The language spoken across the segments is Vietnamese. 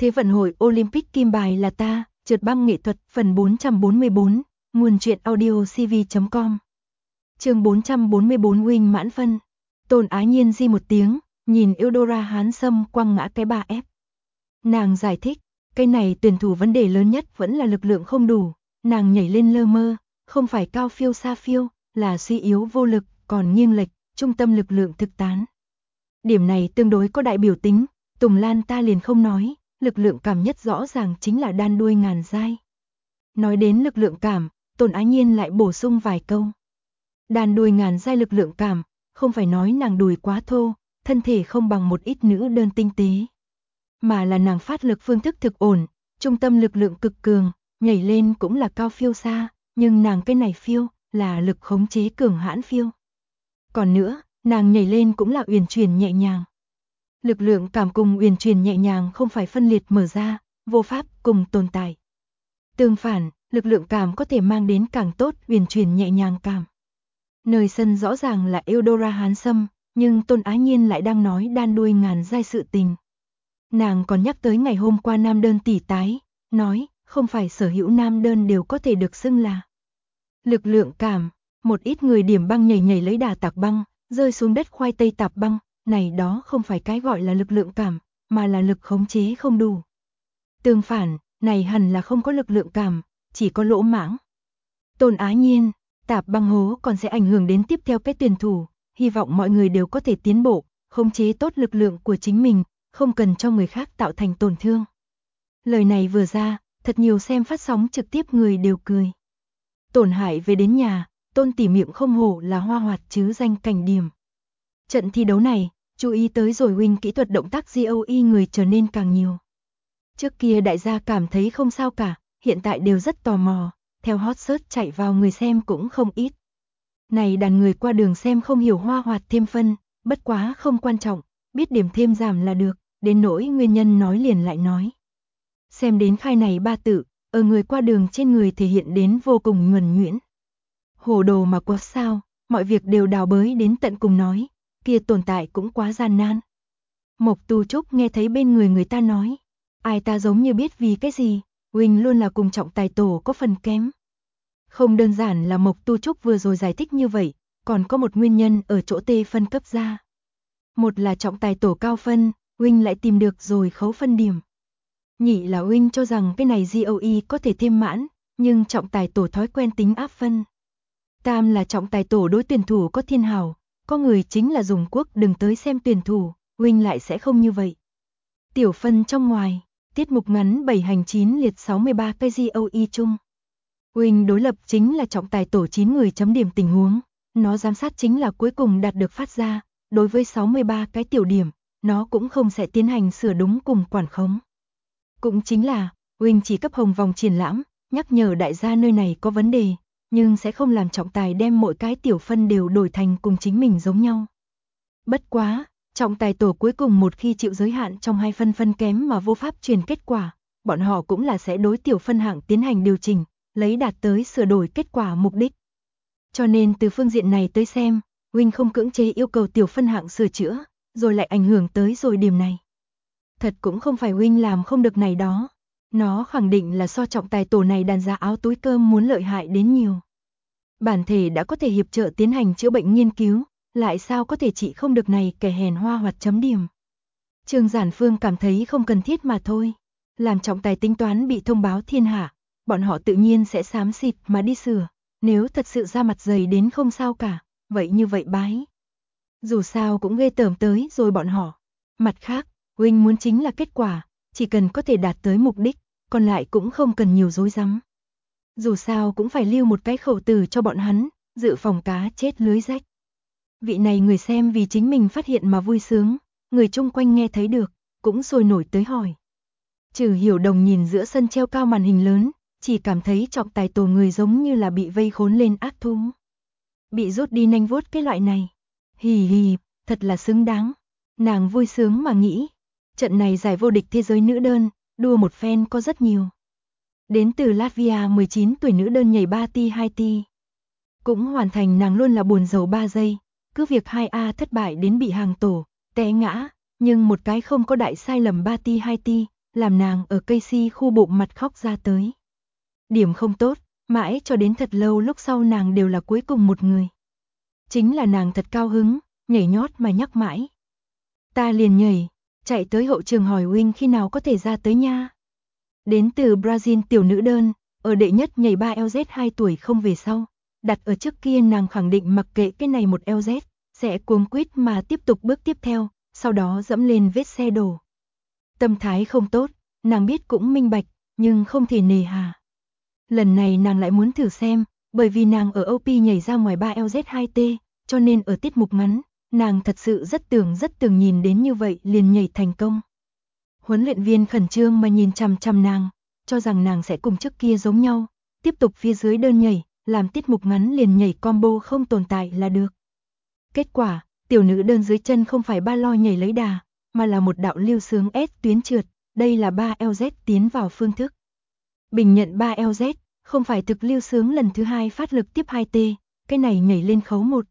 Thế vận hội Olympic kim bài là ta, trượt băng nghệ thuật phần 444, nguồn truyện audio cv.com. Chương 444 Huynh mãn phân. Tôn Á Nhiên di một tiếng, nhìn Eudora Hán Sâm quăng ngã cái 3F. Nàng giải thích, cái này tuyển thủ vấn đề lớn nhất vẫn là lực lượng không đủ, nàng nhảy lên lơ mơ, không phải cao phiêu xa phiêu, là suy yếu vô lực, còn nghiêng lệch, trung tâm lực lượng thực tán. Điểm này tương đối có đại biểu tính, Tùng Lan ta liền không nói, lực lượng cảm nhất rõ ràng chính là đan đuôi ngàn giai. Nói đến lực lượng cảm, Tôn Á Nhiên lại bổ sung vài câu. Đan đuôi ngàn giai lực lượng cảm, không phải nói nàng đùi quá thô, thân thể không bằng một ít nữ đơn tinh tế, mà là nàng phát lực phương thức thực ổn, trung tâm lực lượng cực cường, nhảy lên cũng là cao phiêu xa, nhưng nàng cái này phiêu là lực khống chế cường hãn phiêu. Còn nữa, nàng nhảy lên cũng là uyển chuyển nhẹ nhàng. Lực lượng cảm cùng uyển chuyển nhẹ nhàng không phải phân liệt mở ra, vô pháp cùng tồn tại. Tương phản, lực lượng cảm có thể mang đến càng tốt uyển chuyển nhẹ nhàng cảm. Nơi sân rõ ràng là Eudora Hán Sâm, nhưng Tôn Á Nhiên lại đang nói đan đuôi ngàn giai sự tình. Nàng còn nhắc tới ngày hôm qua nam đơn tỷ tái, nói không phải sở hữu nam đơn đều có thể được xưng là lực lượng cảm. Một ít người điểm băng nhảy lấy đà tạc băng, rơi xuống đất khoai tây tạp băng, này đó không phải cái gọi là lực lượng cảm, mà là lực khống chế không đủ. Tương phản, này hẳn là không có lực lượng cảm, chỉ có lỗ mãng. Tôn Á Nhiên, tạp băng hố còn sẽ ảnh hưởng đến tiếp theo cái tuyển thủ, hy vọng mọi người đều có thể tiến bộ, khống chế tốt lực lượng của chính mình, không cần cho người khác tạo thành tổn thương. Lời này vừa ra, thật nhiều xem phát sóng trực tiếp người đều cười. Tổn hại về đến nhà, Tôn tỷ miệng không hổ là hoa hoạt chứ danh cảnh điểm. Trận thi đấu này, chú ý tới rồi huynh kỹ thuật động tác GOE người trở nên càng nhiều. Trước kia đại gia cảm thấy không sao cả, hiện tại đều rất tò mò, theo hot search chạy vào người xem cũng không ít. Này đàn người qua đường xem không hiểu hoa hoạt thêm phân, bất quá không quan trọng, biết điểm thêm giảm là được, đến nỗi nguyên nhân nói liền lại nói. Xem đến khai này ba tự, ở người qua đường trên người thể hiện đến vô cùng nhuần nhuyễn. Hồ đồ mà quá sao, mọi việc đều đào bới đến tận cùng nói, kia tồn tại cũng quá gian nan. Mộc Tu Trúc nghe thấy bên người ta nói, ai ta giống như biết vì cái gì, huynh luôn là cùng trọng tài tổ có phần kém. Không đơn giản là Mộc Tu Trúc vừa rồi giải thích như vậy, còn có một nguyên nhân ở chỗ tê phân cấp ra. Một là trọng tài tổ cao phân, huynh lại tìm được rồi khấu phân điểm. Nhị là huynh cho rằng cái này GOE có thể thêm mãn, nhưng trọng tài tổ thói quen tính áp phân. Tam là trọng tài tổ đối tuyển thủ có thiên hào, có người chính là dùng quốc đừng tới xem tuyển thủ, huynh lại sẽ không như vậy. Tiểu phân trong ngoài, tiết mục ngắn 7 hành 9 liệt 63 cái GOE chung. Huynh đối lập chính là trọng tài tổ 9 người chấm điểm tình huống, nó giám sát chính là cuối cùng đạt được phát ra, đối với 63 cái tiểu điểm, nó cũng không sẽ tiến hành sửa đúng cùng quản khống. Cũng chính là, huynh chỉ cấp hồng vòng triển lãm, nhắc nhở đại gia nơi này có vấn đề, nhưng sẽ không làm trọng tài đem mỗi cái tiểu phân đều đổi thành cùng chính mình giống nhau. Bất quá, trọng tài tổ cuối cùng một khi chịu giới hạn trong hai phân kém mà vô pháp truyền kết quả, bọn họ cũng là sẽ đối tiểu phân hạng tiến hành điều chỉnh, lấy đạt tới sửa đổi kết quả mục đích. Cho nên từ phương diện này tới xem, huynh không cưỡng chế yêu cầu tiểu phân hạng sửa chữa, rồi lại ảnh hưởng tới rồi điểm này. Thật cũng không phải huynh làm không được này đó, nó khẳng định là so trọng tài tổ này đàn giá áo túi cơm muốn lợi hại đến nhiều. Bản thể đã có thể hiệp trợ tiến hành chữa bệnh nghiên cứu, lại sao có thể trị không được này kẻ hèn hoa hoặc chấm điểm. Trương Giản Phương cảm thấy không cần thiết mà thôi, làm trọng tài tính toán bị thông báo thiên hạ, bọn họ tự nhiên sẽ xám xịt mà đi sửa, nếu thật sự ra mặt dày đến không sao cả, vậy như vậy bái. Dù sao cũng ghê tởm tới rồi bọn họ. Mặt khác, huynh muốn chính là kết quả, chỉ cần có thể đạt tới mục đích, còn lại cũng không cần nhiều rối rắm. Dù sao cũng phải lưu một cái khẩu từ cho bọn hắn, dự phòng cá chết lưới rách. Vị này người xem vì chính mình phát hiện mà vui sướng, người chung quanh nghe thấy được, cũng sôi nổi tới hỏi. Trừ Hiểu Đồng nhìn giữa sân treo cao màn hình lớn, chỉ cảm thấy trọng tài tổ người giống như là bị vây khốn lên ác thú. Bị rút đi nanh vuốt cái loại này. Hì hì, thật là xứng đáng. Nàng vui sướng mà nghĩ. Trận này giải vô địch thế giới nữ đơn, đua một phen có rất nhiều. Đến từ Latvia 19 tuổi nữ đơn nhảy 3 ti 2 ti. Cũng hoàn thành nàng luôn là buồn rầu 3 giây. Cứ việc 2A thất bại đến bị hàng tổ, té ngã, nhưng một cái không có đại sai lầm 3 ti 2 ti, làm nàng ở cây si khu bụng mặt khóc ra tới. Điểm không tốt, mãi cho đến thật lâu lúc sau nàng đều là cuối cùng một người. Chính là nàng thật cao hứng, nhảy nhót mà nhắc mãi. Ta liền nhảy, chạy tới hậu trường hỏi huynh khi nào có thể ra tới nha. Đến từ Brazil tiểu nữ đơn, ở đệ nhất nhảy 3LZ 2 tuổi không về sau. Đặt ở trước kia nàng khẳng định mặc kệ cái này một LZ, sẽ cuống quýt mà tiếp tục bước tiếp theo, sau đó dẫm lên vết xe đổ. Tâm thái không tốt, nàng biết cũng minh bạch, nhưng không thể nề hà. Lần này nàng lại muốn thử xem, bởi vì nàng ở OP nhảy ra ngoài 3LZ2T, cho nên ở tiết mục ngắn, nàng thật sự rất tưởng nhìn đến như vậy liền nhảy thành công. Huấn luyện viên khẩn trương mà nhìn chằm chằm nàng, cho rằng nàng sẽ cùng trước kia giống nhau, tiếp tục phía dưới đơn nhảy, làm tiết mục ngắn liền nhảy combo không tồn tại là được. Kết quả, tiểu nữ đơn dưới chân không phải ba lo nhảy lấy đà, mà là một đạo lưu sướng S tuyến trượt, đây là 3LZ tiến vào phương thức. Bình nhận 3LZ, không phải thực lưu sướng lần thứ 2 phát lực tiếp 2T, cái này nhảy lên khấu 1.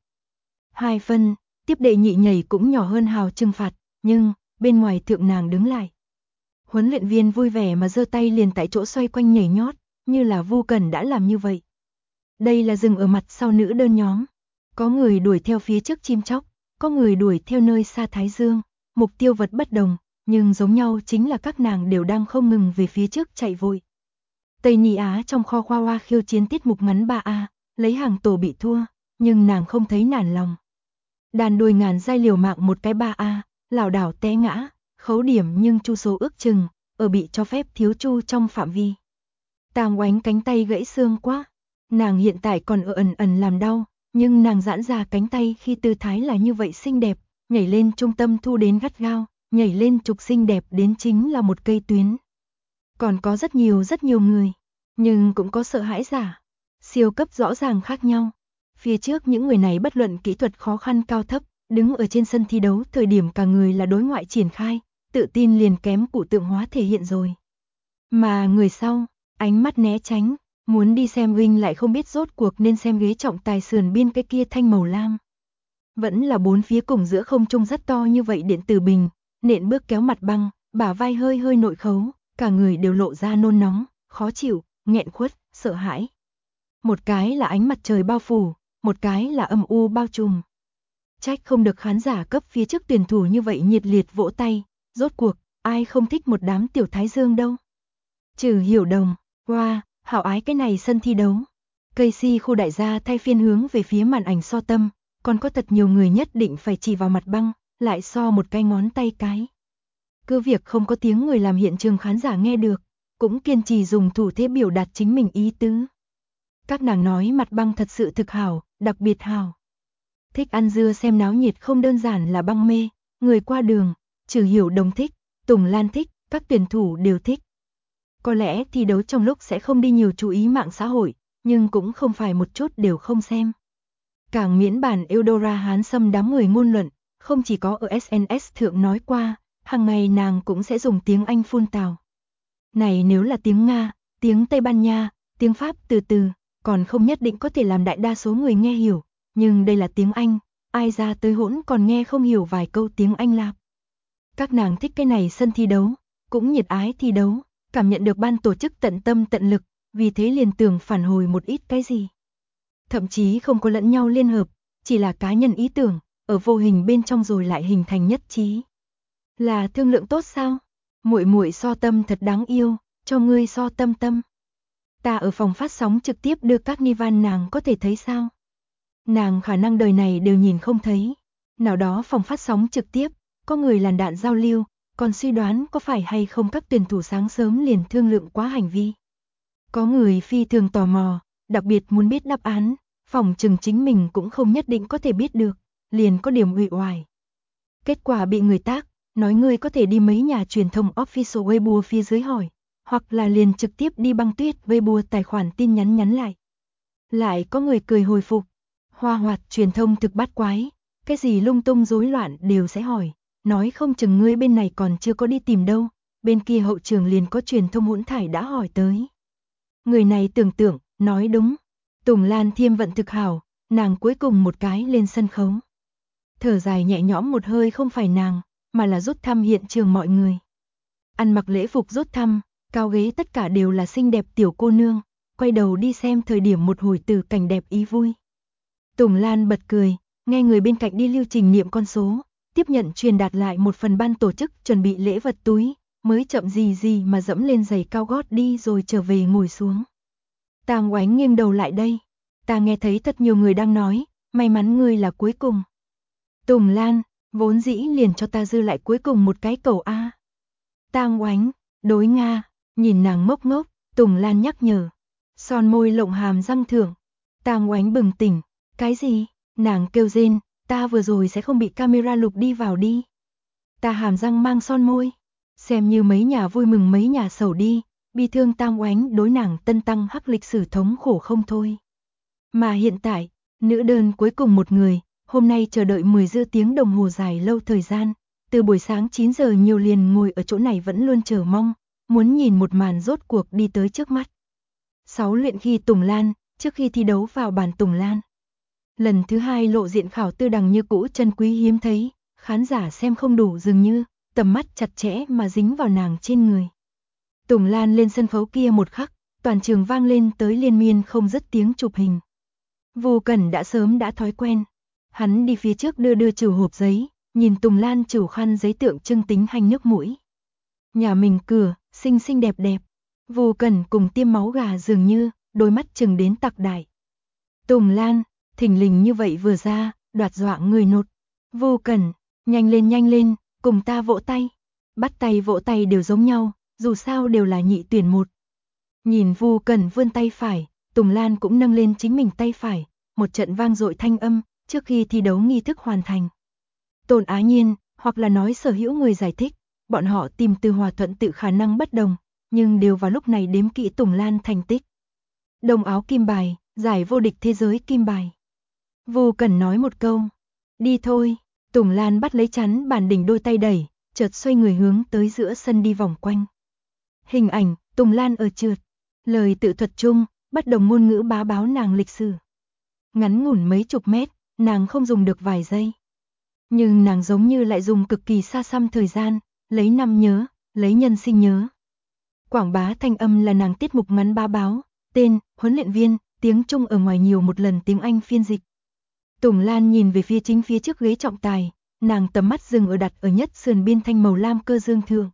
2 phân, tiếp đệ nhị nhảy cũng nhỏ hơn hào trừng phạt, nhưng, bên ngoài thượng nàng đứng lại. Huấn luyện viên vui vẻ mà giơ tay liền tại chỗ xoay quanh nhảy nhót, như là Vu Cẩn đã làm như vậy. Đây là dừng ở mặt sau nữ đơn nhóm. Có người đuổi theo phía trước chim chóc, có người đuổi theo nơi xa Thái Dương, mục tiêu vật bất đồng, nhưng giống nhau chính là các nàng đều đang không ngừng về phía trước chạy vội. Tây Ni Á trong kho khoa hoa khiêu chiến tiết mục ngắn 3A, lấy hàng tổ bị thua, nhưng nàng không thấy nản lòng. Đàn đùi ngàn giai liều mạng một cái 3A, lảo đảo té ngã, khấu điểm nhưng chu số ước chừng, ở bị cho phép thiếu chu trong phạm vi. Tàng Oánh cánh tay gãy xương quá, nàng hiện tại còn ở ẩn làm đau, nhưng nàng giãn ra cánh tay khi tư thái là như vậy xinh đẹp, nhảy lên trung tâm thu đến gắt gao, nhảy lên trục xinh đẹp đến chính là một cây tuyến. Còn có rất nhiều người, nhưng cũng có sợ hãi giả. Siêu cấp rõ ràng khác nhau. Phía trước những người này bất luận kỹ thuật khó khăn cao thấp, đứng ở trên sân thi đấu thời điểm cả người là đối ngoại triển khai, tự tin liền kém cụ tượng hóa thể hiện rồi. Mà người sau, ánh mắt né tránh, muốn đi xem Wing lại không biết rốt cuộc nên xem ghế trọng tài sườn biên cái kia thanh màu lam. Vẫn là bốn phía cùng giữa không trung rất to như vậy điện tử bình, nện bước kéo mặt băng, bả vai hơi nội khấu, cả người đều lộ ra nôn nóng, khó chịu, nghẹn khuất, sợ hãi. Một cái là ánh mặt trời bao phủ, một cái là âm u bao trùm. Trách không được khán giả cấp phía trước tuyển thủ như vậy nhiệt liệt vỗ tay, rốt cuộc, ai không thích một đám tiểu thái dương đâu. Trừ Hiểu Đồng, wow, hảo ái cái này sân thi đấu. Casey khu đại gia thay phiên hướng về phía màn ảnh so tâm, còn có thật nhiều người nhất định phải chỉ vào mặt băng, lại so một cái ngón tay cái. Cứ việc không có tiếng người làm hiện trường khán giả nghe được, cũng kiên trì dùng thủ thế biểu đạt chính mình ý tứ. Các nàng nói mặt băng thật sự thực hảo, đặc biệt hảo. Thích ăn dưa xem náo nhiệt không đơn giản là băng mê, người qua đường, Trừ Hiểu Đồng thích, Tùng Lan thích, các tuyển thủ đều thích. Có lẽ thi đấu trong lúc sẽ không đi nhiều chú ý mạng xã hội, nhưng cũng không phải một chút đều không xem. Càng miễn bản Eudora Hán Sâm đám người ngôn luận, không chỉ có ở SNS thượng nói qua, hàng ngày nàng cũng sẽ dùng tiếng Anh phun tào. Này nếu là tiếng Nga, tiếng Tây Ban Nha, tiếng Pháp từ từ, còn không nhất định có thể làm đại đa số người nghe hiểu, nhưng đây là tiếng Anh, ai ra tới hỗn còn nghe không hiểu vài câu tiếng Anh lạp. Các nàng thích cái này sân thi đấu, cũng nhiệt ái thi đấu, cảm nhận được ban tổ chức tận tâm tận lực, vì thế liền tưởng phản hồi một ít cái gì. Thậm chí không có lẫn nhau liên hợp, chỉ là cá nhân ý tưởng, ở vô hình bên trong rồi lại hình thành nhất trí. Là thương lượng tốt sao? Muội muội so tâm thật đáng yêu, cho ngươi so tâm tâm. Ta ở phòng phát sóng trực tiếp đưa các Nivan nàng có thể thấy sao? Nàng khả năng đời này đều nhìn không thấy. Nào đó phòng phát sóng trực tiếp, có người làn đạn giao lưu, còn suy đoán có phải hay không các tuyển thủ sáng sớm liền thương lượng quá hành vi. Có người phi thường tò mò, đặc biệt muốn biết đáp án, phỏng chừng chính mình cũng không nhất định có thể biết được, liền có điểm uể oải. Kết quả bị người tác, nói ngươi có thể đi mấy nhà truyền thông official Weibo phía dưới hỏi, hoặc là liền trực tiếp đi băng tuyết Weibo tài khoản tin nhắn lại. Lại có người cười hồi phục, hoa hoạt truyền thông thực bát quái, cái gì lung tung rối loạn đều sẽ hỏi, nói không chừng ngươi bên này còn chưa có đi tìm đâu, bên kia hậu trường liền có truyền thông hỗn thải đã hỏi tới. Người này tưởng tượng, nói đúng, Tùng Lan Thiêm vận thực hảo, nàng cuối cùng một cái lên sân khấu. Thở dài nhẹ nhõm một hơi không phải nàng, mà là rút thăm hiện trường mọi người. ăn mặc lễ phục rốt thăm, cao ghế tất cả đều là xinh đẹp tiểu cô nương, quay đầu đi xem thời điểm một hồi từ cảnh đẹp ý vui. Tùng Lan bật cười, nghe người bên cạnh đi lưu trình niệm con số, tiếp nhận truyền đạt lại một phần ban tổ chức chuẩn bị lễ vật túi, mới chậm gì mà dẫm lên giày cao gót đi rồi trở về ngồi xuống. Tang Oánh nghiêng đầu lại đây, ta nghe thấy thật nhiều người đang nói, may mắn ngươi là cuối cùng. Tùng Lan, vốn dĩ liền cho ta dư lại cuối cùng một cái cầu A. Tang Oánh, đối Nga, nhìn nàng ngốc ngốc, Tùng Lan nhắc nhở. Son môi lộng hàm răng thưởng. Tang Oánh bừng tỉnh, cái gì? Nàng kêu rên, ta vừa rồi sẽ không bị camera lục đi vào đi. Ta hàm răng mang son môi, xem như mấy nhà vui mừng mấy nhà sầu đi, bi thương Tang Oánh đối nàng tân tăng hắc lịch sử thống khổ không thôi. Mà hiện tại, nữ đơn cuối cùng một người, hôm nay chờ đợi 10 dư tiếng đồng hồ dài lâu thời gian, từ buổi sáng 9 giờ nhiều liền ngồi ở chỗ này vẫn luôn chờ mong, muốn nhìn một màn rốt cuộc đi tới trước mắt. 6 luyện khi Tùng Lan, trước khi thi đấu vào bàn Tùng Lan. Lần thứ 2 lộ diện khảo tư đằng như cũ chân quý hiếm thấy, khán giả xem không đủ dường như, tầm mắt chặt chẽ mà dính vào nàng trên người. Tùng Lan lên sân khấu kia một khắc, toàn trường vang lên tới liên miên không dứt tiếng chụp hình. Vô Cẩn đã sớm đã thói quen, hắn đi phía trước đưa trừ hộp giấy, nhìn Tùng Lan trừ khăn giấy tượng trưng tính hành nước mũi. Nhà mình cửa, xinh xinh đẹp đẹp. Vô Cẩn cùng tiêm máu gà dường như, đôi mắt chừng đến tặc đại. Tùng Lan, thình lình như vậy vừa ra, đoạt dọa người nột. Vô Cẩn, nhanh lên, cùng ta vỗ tay. Bắt tay vỗ tay đều giống nhau, dù sao đều là nhị tuyển một. Nhìn Vô Cẩn vươn tay phải, Tùng Lan cũng nâng lên chính mình tay phải, một trận vang dội thanh âm, trước khi thi đấu nghi thức hoàn thành. Tôn Á Nhiên, hoặc là nói sở hữu người giải thích, bọn họ tìm từ hòa thuận tự khả năng bất đồng, nhưng đều vào lúc này đếm kỹ Tùng Lan thành tích. Đồng áo kim bài, giải vô địch thế giới kim bài. Vô Cẩn nói một câu, đi thôi. Tùng Lan bắt lấy chắn bàn đỉnh đôi tay đẩy, chợt xoay người hướng tới giữa sân đi vòng quanh. Hình ảnh, Tùng Lan ở trượt, lời tự thuật chung, bất đồng ngôn ngữ bá báo nàng lịch sử. Ngắn ngủn mấy chục mét, nàng không dùng được vài giây. Nhưng nàng giống như lại dùng cực kỳ xa xăm thời gian, lấy năm nhớ, lấy nhân sinh nhớ. Quảng bá thanh âm là nàng tiết mục ngắn bá báo, tên, huấn luyện viên, tiếng Trung ở ngoài nhiều một lần tiếng Anh phiên dịch. Tùng Lan nhìn về phía chính phía trước ghế trọng tài, nàng tầm mắt dừng ở đặt ở nhất sườn biên thanh màu lam cơ dương thượng.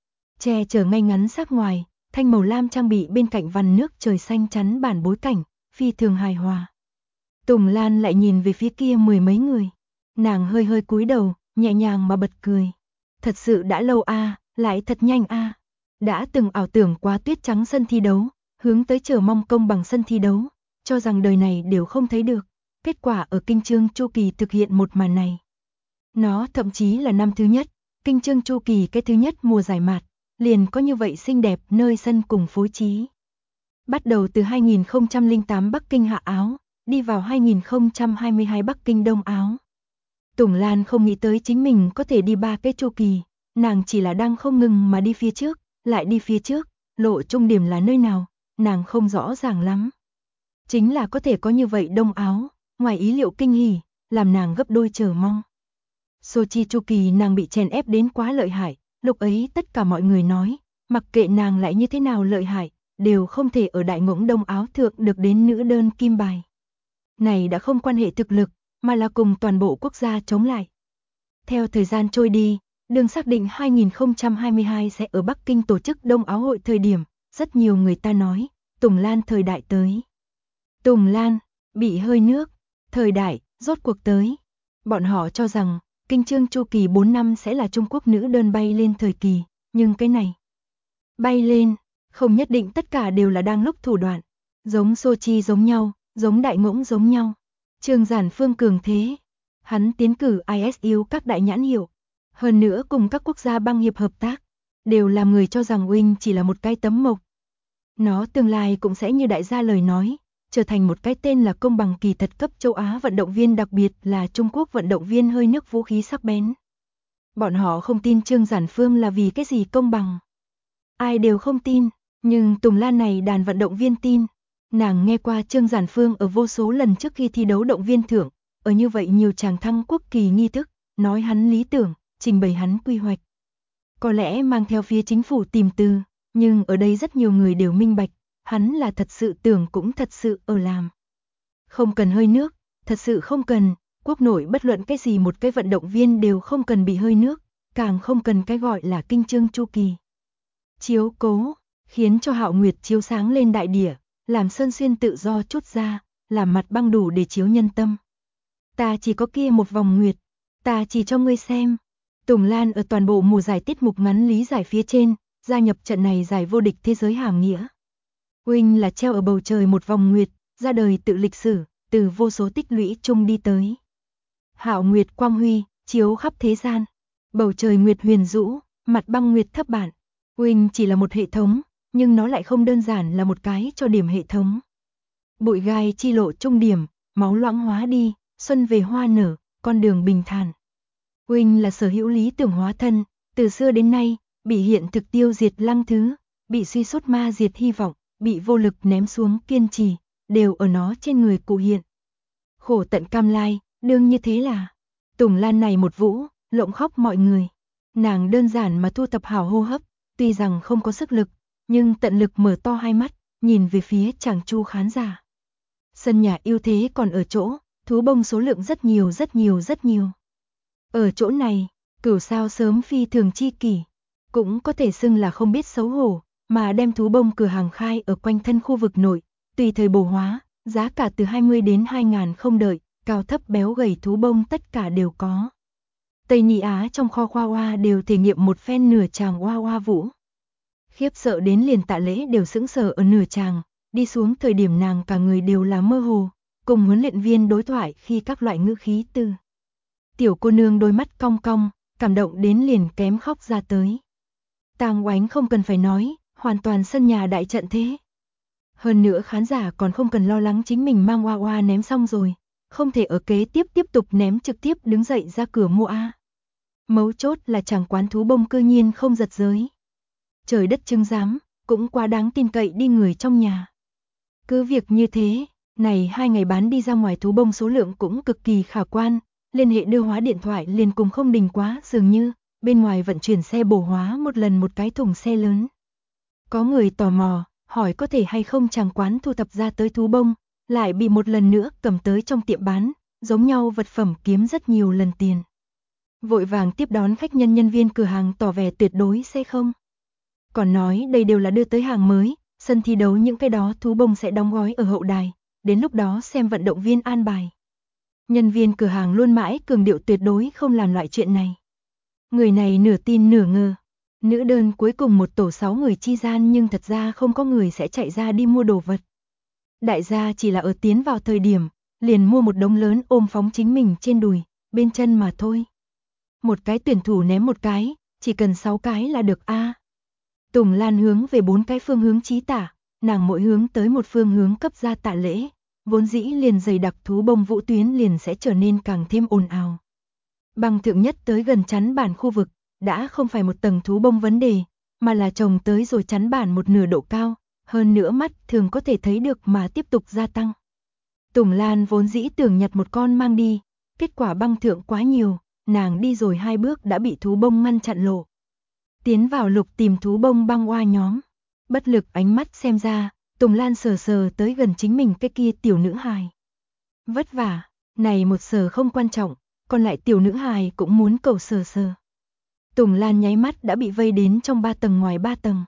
Che chở ngay ngắn sát ngoài, thanh màu lam trang bị bên cạnh vằn nước trời xanh chắn bản bối cảnh, phi thường hài hòa. Tùng Lan lại nhìn về phía kia mười mấy người, nàng hơi cúi đầu, nhẹ nhàng mà bật cười. Thật sự đã lâu a, lại thật nhanh a. Đã từng ảo tưởng qua tuyết trắng sân thi đấu, hướng tới chờ mong công bằng sân thi đấu, cho rằng đời này đều không thấy được. Kết quả ở Kinh Chương Chu Kỳ thực hiện một màn này. Nó thậm chí là năm thứ nhất, Kinh Chương Chu Kỳ cái thứ nhất mùa giải mạt, liền có như vậy xinh đẹp nơi sân cùng phối trí. Bắt đầu từ 2008 Bắc Kinh hạ áo, đi vào 2022 Bắc Kinh đông áo. Tùng Lan không nghĩ tới chính mình có thể đi 3 cái chu kỳ, nàng chỉ là đang không ngừng mà đi phía trước, lại đi phía trước, lộ trung điểm là nơi nào, nàng không rõ ràng lắm. Chính là có thể có như vậy đông áo, ngoài ý liệu kinh hỉ, làm nàng gấp đôi chờ mong. Sochi chu kỳ nàng bị chèn ép đến quá lợi hại, lúc ấy tất cả mọi người nói, mặc kệ nàng lại như thế nào lợi hại, đều không thể ở đại ngỗng đông áo thượng được đến nữ đơn kim bài. Này đã không quan hệ thực lực, mà là cùng toàn bộ quốc gia chống lại. Theo thời gian trôi đi, đường xác định 2022 sẽ ở Bắc Kinh tổ chức đông áo hội thời điểm, rất nhiều người ta nói, Tùng Lan thời đại tới. Tùng Lan, bị hơi nước, thời đại, rốt cuộc tới. Bọn họ cho rằng, Kinh Chương chu kỳ 4 năm sẽ là Trung Quốc nữ đơn bay lên thời kỳ, nhưng cái này, bay lên, không nhất định tất cả đều là đang lúc thủ đoạn, giống Sochi giống nhau, giống đại ngỗng giống nhau. Trương Giản Phương cường thế, hắn tiến cử ISU các đại nhãn hiệu, hơn nữa cùng các quốc gia băng hiệp hợp tác, đều làm người cho rằng Wing chỉ là một cái tấm mộc. Nó tương lai cũng sẽ như đại gia lời nói, trở thành một cái tên là công bằng kỳ thật cấp châu Á vận động viên, đặc biệt là Trung Quốc vận động viên hơi nước vũ khí sắc bén. Bọn họ không tin Trương Giản Phương là vì cái gì công bằng. Ai đều không tin, nhưng Tùng Lan này đàn vận động viên tin. Nàng nghe qua Trương Giản Phương ở vô số lần trước khi thi đấu động viên thưởng, ở như vậy nhiều chàng thăng quốc kỳ nghi thức, nói hắn lý tưởng, trình bày hắn quy hoạch. có lẽ mang theo phía chính phủ tìm từ, nhưng ở đây rất nhiều người đều minh bạch, hắn là thật sự tưởng cũng thật sự ở làm. Không cần hơi nước, thật sự không cần, quốc nội bất luận cái gì một cái vận động viên đều không cần bị hơi nước, càng không cần cái gọi là kinh chương chu kỳ. Chiếu cố, khiến cho Hạo Nguyệt chiếu sáng lên đại địa, làm Sơn Xuyên tự do chút ra, làm mặt băng đủ để chiếu nhân tâm. Ta chỉ có kia một vòng nguyệt, ta chỉ cho ngươi xem. Tùng Lan ở toàn bộ mùa giải tiết mục ngắn lý giải phía trên, gia nhập trận này giải vô địch thế giới hàm nghĩa. Huynh là treo ở bầu trời một vòng nguyệt, ra đời tự lịch sử, từ vô số tích lũy chung đi tới. Hạo Nguyệt quang huy, chiếu khắp thế gian. Bầu trời nguyệt huyền rũ, mặt băng nguyệt thấp bản. Huynh chỉ là một hệ thống, nhưng nó lại không đơn giản là một cái cho điểm hệ thống. Bụi gai chi lộ trung điểm, máu loãng hóa đi, xuân về hoa nở, con đường bình thản. Huynh là sở hữu lý tưởng hóa thân, từ xưa đến nay, bị hiện thực tiêu diệt lăng thứ, bị suy sút ma diệt hy vọng, bị vô lực ném xuống kiên trì, đều ở nó trên người cụ hiện. Khổ tận cam lai, đương như thế là. Tùng Lan này một vũ, lộng khóc mọi người. Nàng đơn giản mà thu tập hào hô hấp, tuy rằng không có sức lực, nhưng tận lực mở to hai mắt, nhìn về phía chàng chu khán giả. Sân nhà ưu thế còn ở chỗ, thú bông số lượng rất nhiều rất nhiều rất nhiều. Ở chỗ này, Cửu Sao sớm phi thường chi kỷ, cũng có thể xưng là không biết xấu hổ, mà đem thú bông cửa hàng khai ở quanh thân khu vực nội, tùy thời bổ hóa, giá cả từ 20 đến 2.000 không đợi, cao thấp béo gầy thú bông tất cả đều có. Tây Nhị Á trong kho khoa hoa đều thể nghiệm một phen nửa tràng hoa hoa vũ. Khiếp sợ đến liền Tạ Lễ đều sững sờ ở nửa tràng, đi xuống thời điểm nàng cả người đều là mơ hồ, cùng huấn luyện viên đối thoại khi các loại ngữ khí từ. Tiểu cô nương đôi mắt cong cong, cảm động đến liền kém khóc ra tới. Tang Oánh không cần phải nói, hoàn toàn sân nhà đại trận thế. Hơn nữa khán giả còn không cần lo lắng chính mình mang hoa hoa ném xong rồi, không thể ở kế tiếp tục ném trực tiếp đứng dậy ra cửa mua a. Mấu chốt là chàng quán thú bông cư nhiên không giật giới. Trời đất chứng giám, cũng quá đáng tin cậy đi người trong nhà. Cứ việc như thế, này 2 ngày bán đi ra ngoài thú bông số lượng cũng cực kỳ khả quan, liên hệ đưa hóa điện thoại liền cùng không đình quá dường như, bên ngoài vận chuyển xe bổ hóa một lần một cái thùng xe lớn. Có người tò mò, hỏi có thể hay không chàng quán thu thập ra tới thú bông, lại bị một lần nữa cầm tới trong tiệm bán, giống nhau vật phẩm kiếm rất nhiều lần tiền. Vội vàng tiếp đón khách nhân viên cửa hàng tỏ vẻ tuyệt đối sẽ không. Còn nói đây đều là đưa tới hàng mới, sân thi đấu những cái đó thú bông sẽ đóng gói ở hậu đài, đến lúc đó xem vận động viên an bài. Nhân viên cửa hàng luôn mãi cường điệu tuyệt đối không làm loại chuyện này. Người này nửa tin nửa ngờ. Nữ đơn cuối cùng một tổ 6 người chi gian nhưng thật ra không có người sẽ chạy ra đi mua đồ vật. Đại gia chỉ là ở tiến vào thời điểm, liền mua một đống lớn ôm phóng chính mình trên đùi, bên chân mà thôi. Một cái tuyển thủ ném một cái, chỉ cần 6 cái là được a. Tùng Lan hướng về 4 cái phương hướng chí tả, nàng mỗi hướng tới một phương hướng cấp ra tạ lễ, vốn dĩ liền dày đặc thú bông vũ tuyến liền sẽ trở nên càng thêm ồn ào. Băng thượng nhất tới gần chắn bản khu vực, đã không phải một tầng thú bông vấn đề, mà là trồng tới rồi chắn bản một nửa độ cao, hơn nữa mắt thường có thể thấy được mà tiếp tục gia tăng. Tùng Lan vốn dĩ tưởng nhặt một con mang đi, kết quả băng thượng quá nhiều, nàng đi rồi 2 bước đã bị thú bông ngăn chặn lộ. Tiến vào lục tìm thú bông băng oa nhóm, bất lực ánh mắt xem ra, Tùng Lan sờ sờ tới gần chính mình cái kia tiểu nữ hài. Vất vả, này một sờ không quan trọng, còn lại tiểu nữ hài cũng muốn cầu sờ sờ. Tùng Lan nháy mắt đã bị vây đến trong 3 tầng ngoài 3 tầng.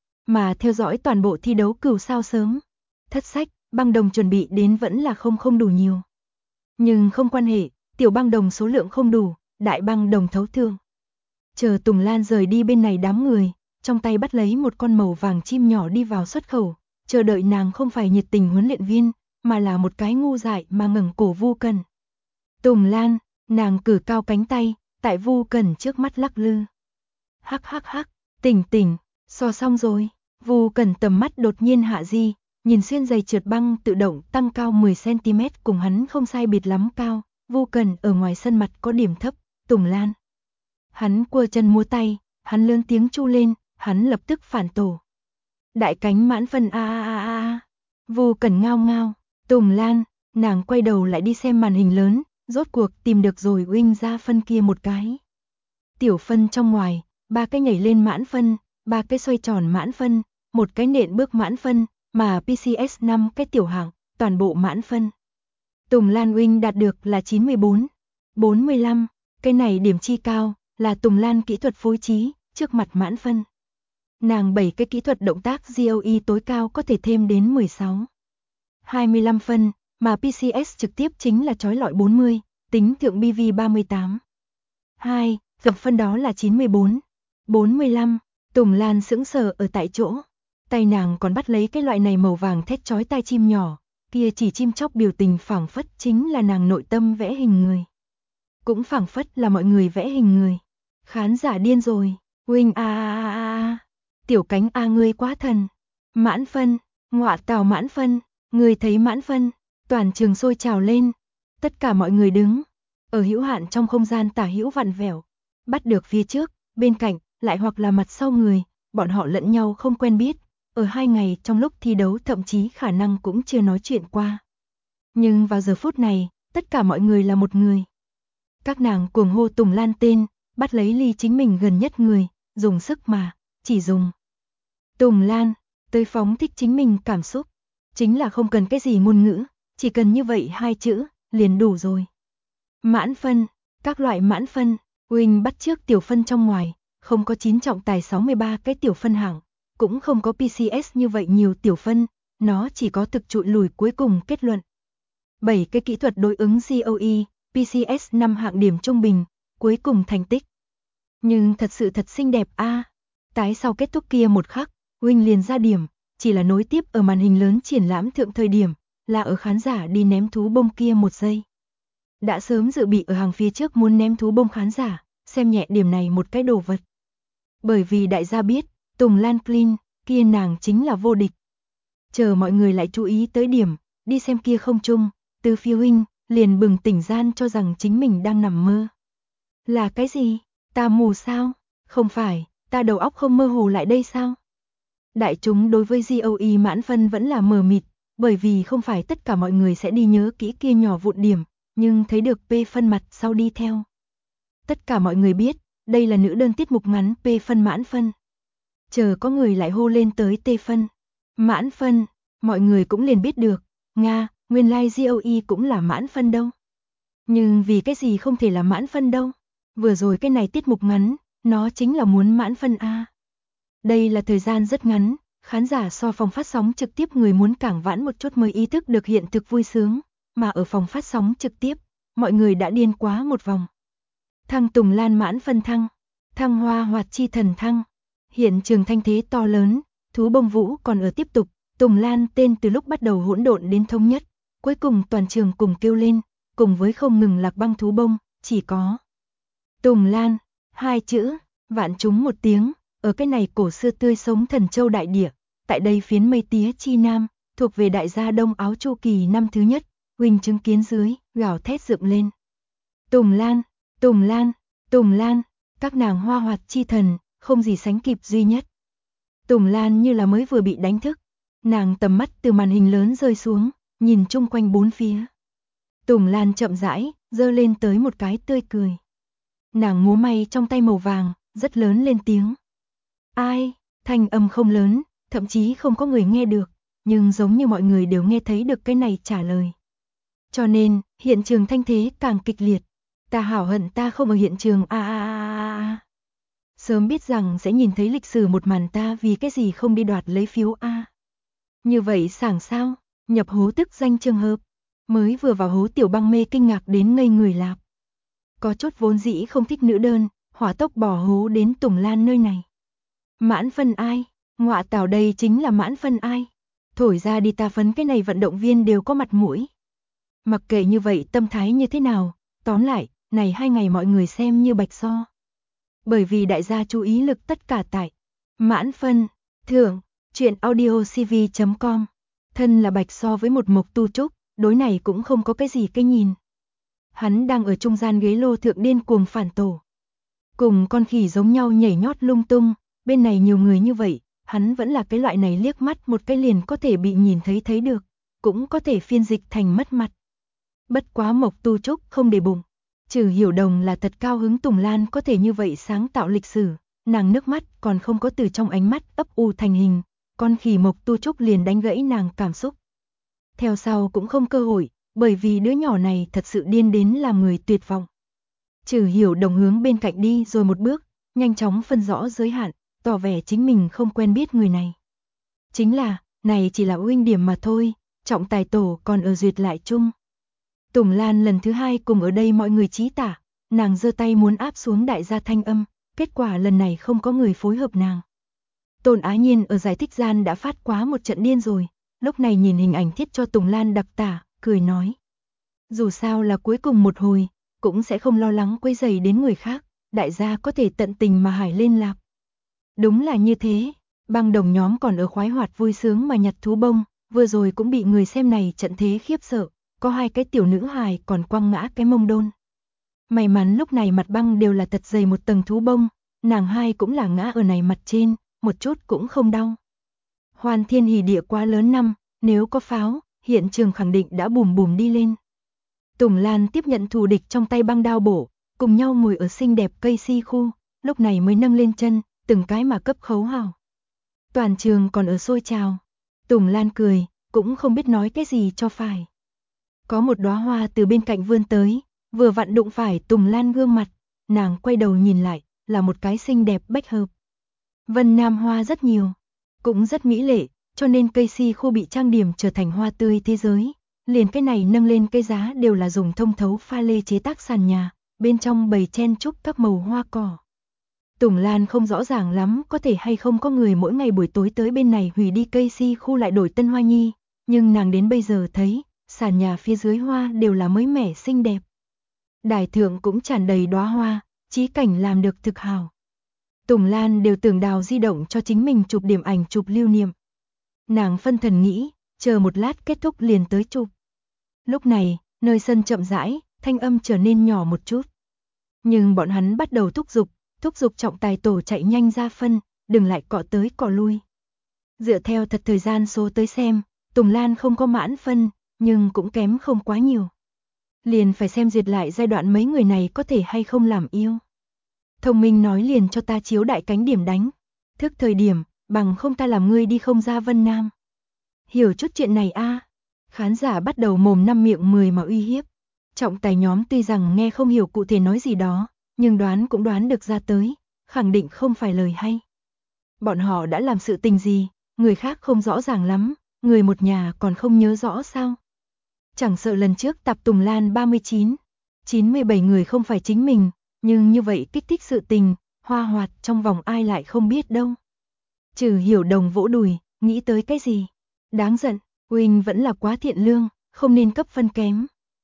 Mà theo dõi toàn bộ thi đấu Cửu Sao sớm, thất sách, băng đồng chuẩn bị đến vẫn là không đủ nhiều. Nhưng không quan hệ, tiểu băng đồng số lượng không đủ, đại băng đồng thấu thương. Chờ Tùng Lan rời đi bên này đám người, trong tay bắt lấy một con màu vàng chim nhỏ đi vào xuất khẩu, chờ đợi nàng không phải nhiệt tình huấn luyện viên, mà là một cái ngu dại mà ngẩng cổ Vu Cần. Tùng Lan, nàng cử cao cánh tay, tại Vu Cần trước mắt lắc lư. Hắc hắc hắc, tỉnh, so xong rồi. Vu Cần tầm mắt đột nhiên hạ di, nhìn xuyên giày trượt băng tự động tăng cao 10 cm cùng hắn không sai biệt lắm cao. Vu Cần ở ngoài sân mặt có điểm thấp, Tùng Lan. Hắn quơ chân múa tay, hắn lớn tiếng chu lên, hắn lập tức phản tổ. Đại cánh mãn phân a. Vu Cần ngao ngao, Tùng Lan, nàng quay đầu lại đi xem màn hình lớn, rốt cuộc tìm được rồi huynh ra phân kia một cái. Tiểu phân trong ngoài, 3 cái nhảy lên mãn phân, 3 cái xoay tròn mãn phân, 1 cái nện bước mãn phân, mà PCS 5 cái tiểu hạng, toàn bộ mãn phân. Tùng Lan Huynh đạt được là 94, 45, cái này điểm chi cao, là Tùng Lan kỹ thuật phối trí, trước mặt mãn phân. Nàng 7 cái kỹ thuật động tác GOE tối cao có thể thêm đến 16, 25 phân, mà PCS trực tiếp chính là chói lọi 40, tính thượng BV 38. 2, dập phân đó là 94, 45, Tùng Lan sững sờ ở tại chỗ. Tay nàng còn bắt lấy cái loại này màu vàng thét chói tai chim nhỏ, kia chỉ chim chóc biểu tình phảng phất chính là nàng nội tâm vẽ hình người. Cũng phảng phất là mọi người vẽ hình người. Khán giả điên rồi, huynh tiểu cánh ngươi quá thần. Mãn phân, ngọa tào mãn phân, người thấy mãn phân, toàn trường sôi trào lên. Tất cả mọi người đứng, ở hữu hạn trong không gian tả hữu vặn vẹo, bắt được phía trước, bên cạnh, lại hoặc là mặt sau người, bọn họ lẫn nhau không quen biết, ở 2 ngày trong lúc thi đấu thậm chí khả năng cũng chưa nói chuyện qua. Nhưng vào giờ phút này, tất cả mọi người là một người. Các nàng cuồng hô Tùng Lan tên, bắt lấy ly chính mình gần nhất người, dùng sức mà, chỉ dùng. Tùng Lan, tới phóng thích chính mình cảm xúc, chính là không cần cái gì ngôn ngữ, chỉ cần như vậy 2 chữ, liền đủ rồi. Mãn phân, các loại mãn phân, huynh bắt trước tiểu phân trong ngoài, không có 9 trọng tài 63 cái tiểu phân hạng, cũng không có PCS như vậy nhiều tiểu phân, nó chỉ có thực trụi lùi cuối cùng kết luận. 7 cái kỹ thuật đối ứng GOE, PCS 5 hạng điểm trung bình, cuối cùng thành tích. Nhưng thật sự thật xinh đẹp Tái sau kết thúc kia một khắc, huynh liền ra điểm, chỉ là nối tiếp ở màn hình lớn triển lãm thượng thời điểm, là ở khán giả đi ném thú bông kia 1 giây. Đã sớm dự bị ở hàng phía trước muốn ném thú bông khán giả, xem nhẹ điểm này một cái đồ vật. Bởi vì đại gia biết, Tùng Lan Clean, kia nàng chính là vô địch. Chờ mọi người lại chú ý tới điểm, đi xem kia không chung, từ phía huynh, liền bừng tỉnh gian cho rằng chính mình đang nằm mơ. Là cái gì? Ta mù sao? Không phải, ta đầu óc không mơ hồ lại đây sao? Đại chúng đối với GOE mãn phân vẫn là mờ mịt, bởi vì không phải tất cả mọi người sẽ đi nhớ kỹ kia nhỏ vụn điểm, nhưng thấy được P phân mặt sau đi theo. Tất cả mọi người biết, đây là nữ đơn tiết mục ngắn P phân mãn phân. Chờ có người lại hô lên tới T phân, mãn phân, mọi người cũng liền biết được, nguyên lai GOE cũng là mãn phân đâu. Nhưng vì cái gì không thể là mãn phân đâu? Vừa rồi cái này tiết mục ngắn, nó chính là muốn mãn phân Đây là thời gian rất ngắn, khán giả so phòng phát sóng trực tiếp người muốn cảng vãn một chút mới ý thức được hiện thực vui sướng, mà ở phòng phát sóng trực tiếp, mọi người đã điên quá một vòng. Thăng Tùng Lan mãn phân thăng, thăng Hoa Hoạt Chi Thần thăng, hiện trường thanh thế to lớn, thú bông vũ còn ở tiếp tục, Tùng Lan tên từ lúc bắt đầu hỗn độn đến thống nhất, cuối cùng toàn trường cùng kêu lên, cùng với không ngừng lạc băng thú bông, chỉ có Tùng Lan, 2 chữ, vạn chúng một tiếng, ở cái này cổ xưa tươi sống Thần Châu đại địa, tại đây phiến mây tía chi nam, thuộc về đại gia Đông Áo Chu Kỳ năm thứ nhất, huynh chứng kiến dưới, gào thét dựng lên. Tùng Lan, Tùng Lan, Tùng Lan, các nàng Hoa Hoạt chi thần, không gì sánh kịp duy nhất. Tùng Lan như là mới vừa bị đánh thức, nàng tầm mắt từ màn hình lớn rơi xuống, nhìn chung quanh bốn phía. Tùng Lan chậm rãi, giơ lên tới một cái tươi cười. Nàng múa may trong tay màu vàng, rất lớn lên tiếng. Ai, thanh âm không lớn, thậm chí không có người nghe được, nhưng giống như mọi người đều nghe thấy được cái này trả lời. Cho nên, hiện trường thanh thế càng kịch liệt. Ta hảo hận ta không ở hiện trường Sớm biết rằng sẽ nhìn thấy lịch sử một màn ta vì cái gì không đi đoạt lấy phiếu Như vậy sảng sao, nhập hố tức danh trường hợp. Mới vừa vào hố tiểu băng mê kinh ngạc đến ngây người lạp. Có chút vốn dĩ không thích nữ đơn, hỏa tốc bỏ hố đến Tùng Lan nơi này. Mãn phân ai? Ngọa tảo đây chính là mãn phân ai? Thổi ra đi ta phấn cái này vận động viên đều có mặt mũi. Mặc kệ như vậy tâm thái như thế nào, tóm lại, này 2 ngày mọi người xem như bạch so. Bởi vì đại gia chú ý lực tất cả tại mãn phân, thưởng, truyện audiocv.com. Thân là bạch so với một Mộc Tu Trúc, đối này cũng không có cái gì cái nhìn. Hắn đang ở trung gian ghế lô thượng điên cuồng phản tổ. Cùng con khỉ giống nhau nhảy nhót lung tung, bên này nhiều người như vậy, hắn vẫn là cái loại này liếc mắt một cái liền có thể bị nhìn thấy được, cũng có thể phiên dịch thành mất mặt. Bất quá Mộc Tu Trúc không để bụng, Trừ Hiểu Đồng là thật cao hứng Tùng Lan có thể như vậy sáng tạo lịch sử, nàng nước mắt còn không có từ trong ánh mắt ấp u thành hình, con khỉ Mộc Tu Trúc liền đánh gãy nàng cảm xúc. Theo sau cũng không cơ hội, bởi vì đứa nhỏ này thật sự điên đến làm người tuyệt vọng. Trừ Hiểu Đồng hướng bên cạnh đi rồi một bước, nhanh chóng phân rõ giới hạn, tỏ vẻ chính mình không quen biết người này. Chính là, này chỉ là huynh điểm mà thôi, trọng tài tổ còn ở duyệt lại chung. Tùng Lan lần thứ hai cùng ở đây mọi người chí tả, nàng giơ tay muốn áp xuống đại gia thanh âm, kết quả lần này không có người phối hợp nàng. Tôn Á Nhiên ở giải thích gian đã phát quá một trận điên rồi, lúc này nhìn hình ảnh thiết cho Tùng Lan đặc tả, cười nói. Dù sao là cuối cùng một hồi, cũng sẽ không lo lắng quấy rầy đến người khác, đại gia có thể tận tình mà hải lên lạc. Đúng là như thế, băng đồng nhóm còn ở khoái hoạt vui sướng mà nhặt thú bông, vừa rồi cũng bị người xem này trận thế khiếp sợ, có hai cái tiểu nữ hài còn quăng ngã cái mông đôn. May mắn lúc này mặt băng đều là thật dày một tầng thú bông, nàng hai cũng là ngã ở này mặt trên, một chút cũng không đau. Hoan thiên hỉ địa quá lớn năm, nếu có pháo, hiện trường khẳng định đã bùm bùm đi lên. Tùng Lan tiếp nhận thù địch trong tay băng đao bổ, cùng nhau ngồi ở xinh đẹp cây si khu, lúc này mới nâng lên chân, từng cái mà cấp khấu hào. Toàn trường còn ở sôi trào. Tùng Lan cười, cũng không biết nói cái gì cho phải. Có một đóa hoa từ bên cạnh vươn tới, vừa vặn đụng phải Tùng Lan gương mặt, nàng quay đầu nhìn lại, là một cái xinh đẹp bách hợp. Vân Nam hoa rất nhiều, cũng rất mỹ lệ, cho nên cây si khu bị trang điểm trở thành hoa tươi thế giới. Liền cái này nâng lên cây giá đều là dùng thông thấu pha lê chế tác sàn nhà, bên trong bày chen chúc các màu hoa cỏ. Tùng Lan không rõ ràng lắm có thể hay không có người mỗi ngày buổi tối tới bên này hủy đi cây si khu lại đổi tân hoa nhi, nhưng nàng đến bây giờ thấy, sàn nhà phía dưới hoa đều là mới mẻ xinh đẹp. Đài thượng cũng tràn đầy đóa hoa, chí cảnh làm được thực hào. Tùng Lan đều tưởng đào di động cho chính mình chụp điểm ảnh chụp lưu niệm. Nàng phân thần nghĩ, chờ một lát kết thúc liền tới chụp. Lúc này, nơi sân chậm rãi, thanh âm trở nên nhỏ một chút. Nhưng bọn hắn bắt đầu thúc giục trọng tài tổ chạy nhanh ra phân, đừng lại cọ tới cọ lui. Dựa theo thật thời gian số tới xem, Tùng Lan không có mãn phân, nhưng cũng kém không quá nhiều. Liền phải xem duyệt lại giai đoạn mấy người này có thể hay không làm yêu. Thông minh nói liền cho ta chiếu đại cánh điểm đánh. Thức thời điểm, bằng không ta làm ngươi đi không ra Vân Nam. Hiểu chút chuyện này a. Khán giả bắt đầu mồm năm miệng 10 mà uy hiếp. Trọng tài nhóm tuy rằng nghe không hiểu cụ thể nói gì đó, nhưng đoán cũng đoán được ra tới, khẳng định không phải lời hay. Bọn họ đã làm sự tình gì, người khác không rõ ràng lắm, người một nhà còn không nhớ rõ sao. Chẳng sợ lần trước tập Tùng Lan 39, 97 người không phải chính mình, nhưng như vậy kích thích sự tình, hoa hoạt trong vòng ai lại không biết đâu. Trừ Hiểu Đồng vỗ đùi, nghĩ tới cái gì? Đáng giận, huynh vẫn là quá thiện lương, không nên cấp phân kém.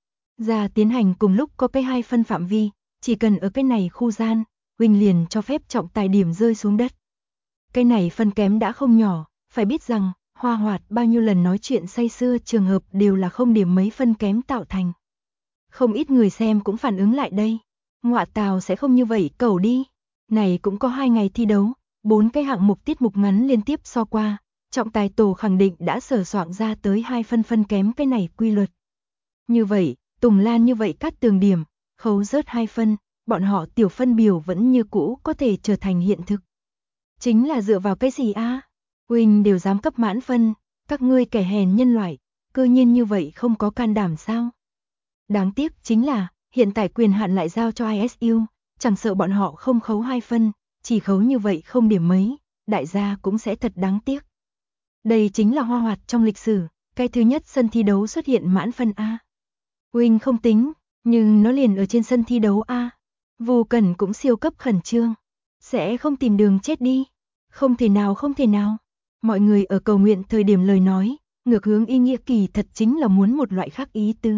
Ra tiến hành cùng lúc có cái 2 phân phạm vi, chỉ cần ở cái này khu gian, huynh liền cho phép trọng tài điểm rơi xuống đất. Cái này phân kém đã không nhỏ, phải biết rằng, hoa hoạt bao nhiêu lần nói chuyện say sưa trường hợp đều là không điểm mấy phân kém tạo thành. Không ít người xem cũng phản ứng lại đây. Ngọa tào sẽ không như vậy cầu đi. Này cũng có 2 ngày thi đấu, 4 cái hạng mục tiết mục ngắn liên tiếp so qua. Trọng tài tổ khẳng định đã sửa soạn ra tới 2 phân kém cái này quy luật. Như vậy, Tùng Lan như vậy cắt tường điểm, khấu rớt 2 phân, bọn họ tiểu phân biểu vẫn như cũ có thể trở thành hiện thực. Chính là dựa vào cái gì a? Huynh đều dám cấp mãn phân, các ngươi kẻ hèn nhân loại, cơ nhiên như vậy không có can đảm sao? Đáng tiếc chính là, hiện tại quyền hạn lại giao cho ISU, chẳng sợ bọn họ không khấu 2 phân, chỉ khấu như vậy không điểm mấy, đại gia cũng sẽ thật đáng tiếc. Đây chính là hoa hoạt trong lịch sử, cái thứ nhất sân thi đấu xuất hiện mãn phân A. Huynh không tính, nhưng nó liền ở trên sân thi đấu A. Vô Cẩn cũng siêu cấp khẩn trương, sẽ không tìm đường chết đi. Không thể nào không thể nào. Mọi người ở cầu nguyện thời điểm lời nói, ngược hướng ý nghĩa kỳ thật chính là muốn một loại khác ý tứ.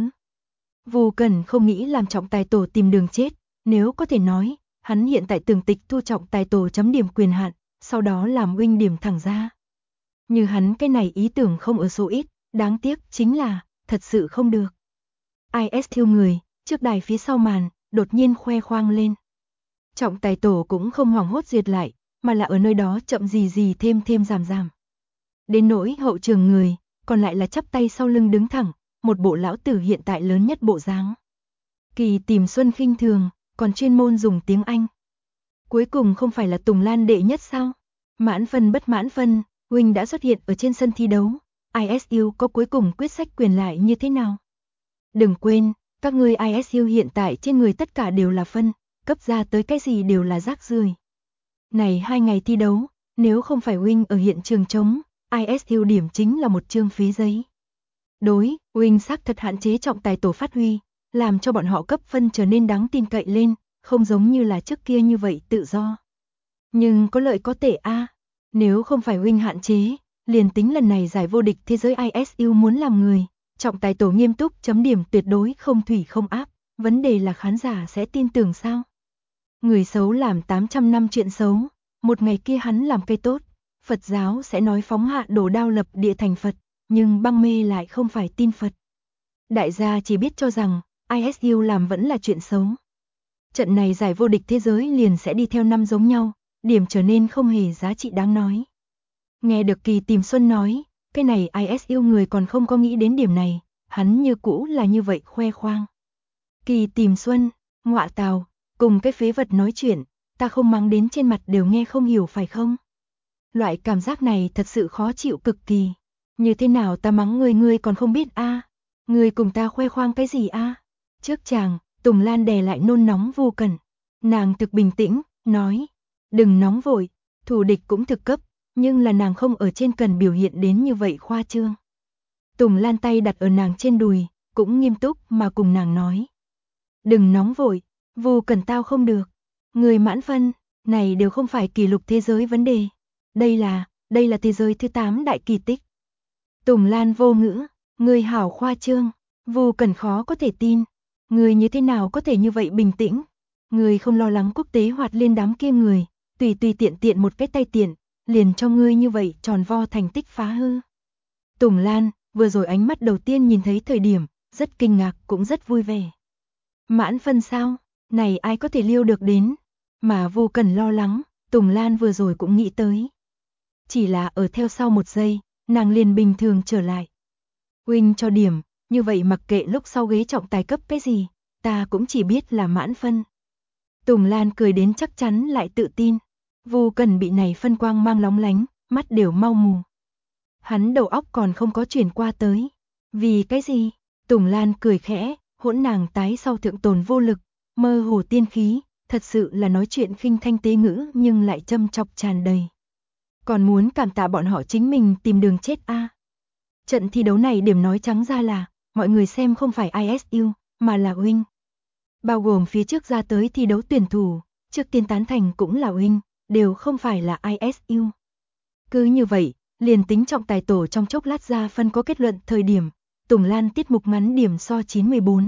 Vô Cẩn không nghĩ làm trọng tài tổ tìm đường chết, nếu có thể nói, hắn hiện tại tường tịch thu trọng tài tổ chấm điểm quyền hạn, sau đó làm huynh điểm thẳng ra. Như hắn cái này ý tưởng không ở số ít, đáng tiếc chính là, thật sự không được. IS thiêu người, trước đài phía sau màn, đột nhiên khoe khoang lên. Trọng tài tổ cũng không hoảng hốt duyệt lại, mà là ở nơi đó chậm gì thêm giảm. Đến nỗi hậu trường người, còn lại là chắp tay sau lưng đứng thẳng, một bộ lão tử hiện tại lớn nhất bộ dáng. Kỳ tìm Xuân khinh thường, còn chuyên môn dùng tiếng Anh. Cuối cùng không phải là Tùng Lan đệ nhất sao? Mãn phân bất mãn phân, huynh đã xuất hiện ở trên sân thi đấu, ISU có cuối cùng quyết sách quyền lại như thế nào? Đừng quên, các ngươi ISU hiện tại trên người tất cả đều là phân, cấp ra tới cái gì đều là rác rưởi. Này 2 ngày thi đấu, nếu không phải huynh ở hiện trường trống, ISU điểm chính là một chương phí giấy. Đối, huynh xác thật hạn chế trọng tài tổ phát huy, làm cho bọn họ cấp phân trở nên đáng tin cậy lên, không giống như là trước kia như vậy tự do. Nhưng có lợi có tệ a, nếu không phải huynh hạn chế, liền tính lần này giải vô địch thế giới ISU muốn làm người, trọng tài tổ nghiêm túc chấm điểm tuyệt đối không thủy không áp, vấn đề là khán giả sẽ tin tưởng sao? Người xấu làm 800 năm chuyện xấu, một ngày kia hắn làm cây tốt, Phật giáo sẽ nói phóng hạ đổ đao lập địa thành Phật, nhưng băng mê lại không phải tin Phật. Đại gia chỉ biết cho rằng ISU làm vẫn là chuyện xấu. Trận này giải vô địch thế giới liền sẽ đi theo năm giống nhau, điểm trở nên không hề giá trị đáng nói. Nghe được Kỳ Tìm Xuân nói, cái này ISU người còn không có nghĩ đến điểm này, hắn như cũ là như vậy khoe khoang. Kỳ Tìm Xuân, ngọa tào, cùng cái phế vật nói chuyện, ta không mắng đến trên mặt đều nghe không hiểu phải không? Loại cảm giác này thật sự khó chịu cực kỳ. Như thế nào ta mắng ngươi còn không biết a? Ngươi cùng ta khoe khoang cái gì a? Trước chàng, Tùng Lan đè lại nôn nóng Vô Cẩn. Nàng thực bình tĩnh, nói, đừng nóng vội, thủ địch cũng thực cấp, nhưng là nàng không ở trên cần biểu hiện đến như vậy khoa trương. Tùng Lan tay đặt ở nàng trên đùi, cũng nghiêm túc mà cùng nàng nói. Đừng nóng vội, Vô Cẩn tao không được. Người mãn phân, này đều không phải kỷ lục thế giới vấn đề. Đây là thế giới thứ 8 đại kỳ tích. Tùng Lan vô ngữ, người hảo khoa trương, Vô Cẩn khó có thể tin. Người như thế nào có thể như vậy bình tĩnh? Người không lo lắng quốc tế hoạt liên đám kia người, tùy tiện một cái tay tiện, liền cho ngươi như vậy tròn vo thành tích phá hư. Tùng Lan, vừa rồi ánh mắt đầu tiên nhìn thấy thời điểm, rất kinh ngạc cũng rất vui vẻ. Mãn phân sao? Này ai có thể liêu được đến? Mà Vô Cẩn lo lắng, Tùng Lan vừa rồi cũng nghĩ tới. Chỉ là ở theo sau một giây, nàng liền bình thường trở lại. Huynh cho điểm, như vậy mặc kệ lúc sau ghế trọng tài cấp cái gì, ta cũng chỉ biết là mãn phân. Tùng Lan cười đến chắc chắn lại tự tin. Vô Cẩn bị này phân quang mang lóng lánh, mắt đều mau mù. Hắn đầu óc còn không có chuyển qua tới. Vì cái gì? Tùng Lan cười khẽ, hỗn nàng tái sau thượng tồn vô lực, mơ hồ tiên khí, thật sự là nói chuyện khinh thanh tế ngữ nhưng lại châm chọc tràn đầy. Còn muốn cảm tạ bọn họ chính mình tìm đường chết a. Trận thi đấu này điểm nói trắng ra là, mọi người xem không phải ISU, mà là huynh. Bao gồm phía trước ra tới thi đấu tuyển thủ, trước tiên tán thành cũng là huynh, đều không phải là ISU. Cứ như vậy, liền tính trọng tài tổ trong chốc lát ra phân có kết luận thời điểm, Tùng Lan tiết mục ngắn điểm so 94.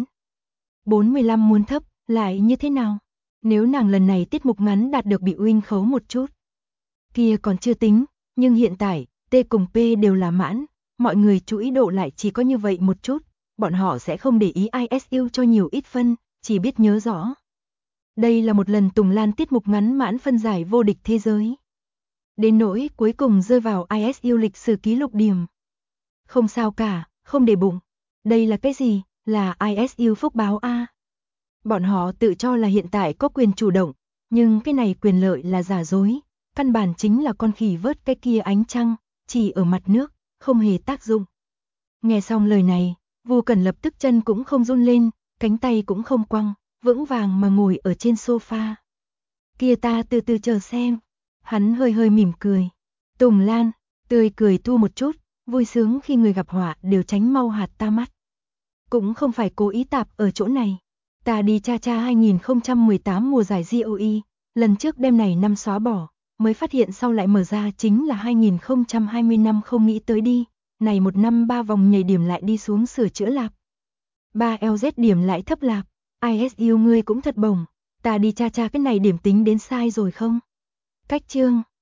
45 muốn thấp, lại như thế nào? Nếu nàng lần này tiết mục ngắn đạt được bị huynh khấu một chút. Kia còn chưa tính, nhưng hiện tại, T cùng P đều là mãn, mọi người chú ý độ lại chỉ có như vậy một chút, bọn họ sẽ không để ý ISU cho nhiều ít phân, chỉ biết nhớ rõ. Đây là một lần Tùng Lan tiết mục ngắn mãn phân giải vô địch thế giới. Đến nỗi cuối cùng rơi vào ISU lịch sử ký lục điểm. Không sao cả, không để bụng. Đây là cái gì? Là ISU phúc báo a. Bọn họ tự cho là hiện tại có quyền chủ động, nhưng cái này quyền lợi là giả dối, căn bản chính là con khỉ vớt cái kia ánh trăng, chỉ ở mặt nước, không hề tác dụng. Nghe xong lời này, Vô Cẩn lập tức chân cũng không run lên, cánh tay cũng không quăng, vững vàng mà ngồi ở trên sofa. Kia ta từ từ chờ xem. Hắn hơi mỉm cười. Tùng Lan, tươi cười thu một chút, vui sướng khi người gặp họa đều tránh mau hạt ta mắt. Cũng không phải cố ý tạp ở chỗ này. Ta đi cha 2018 mùa giải GOE, lần trước đêm này năm xóa bỏ, mới phát hiện sau lại mở ra chính là 2020 năm không nghĩ tới đi. Này một năm 3 vòng nhảy điểm lại đi xuống sửa chữa lạp. 3 LZ điểm lại thấp lạp. ISU ngươi cũng thật bổng. Ta đi cha cái này điểm tính đến sai rồi không? Cách chương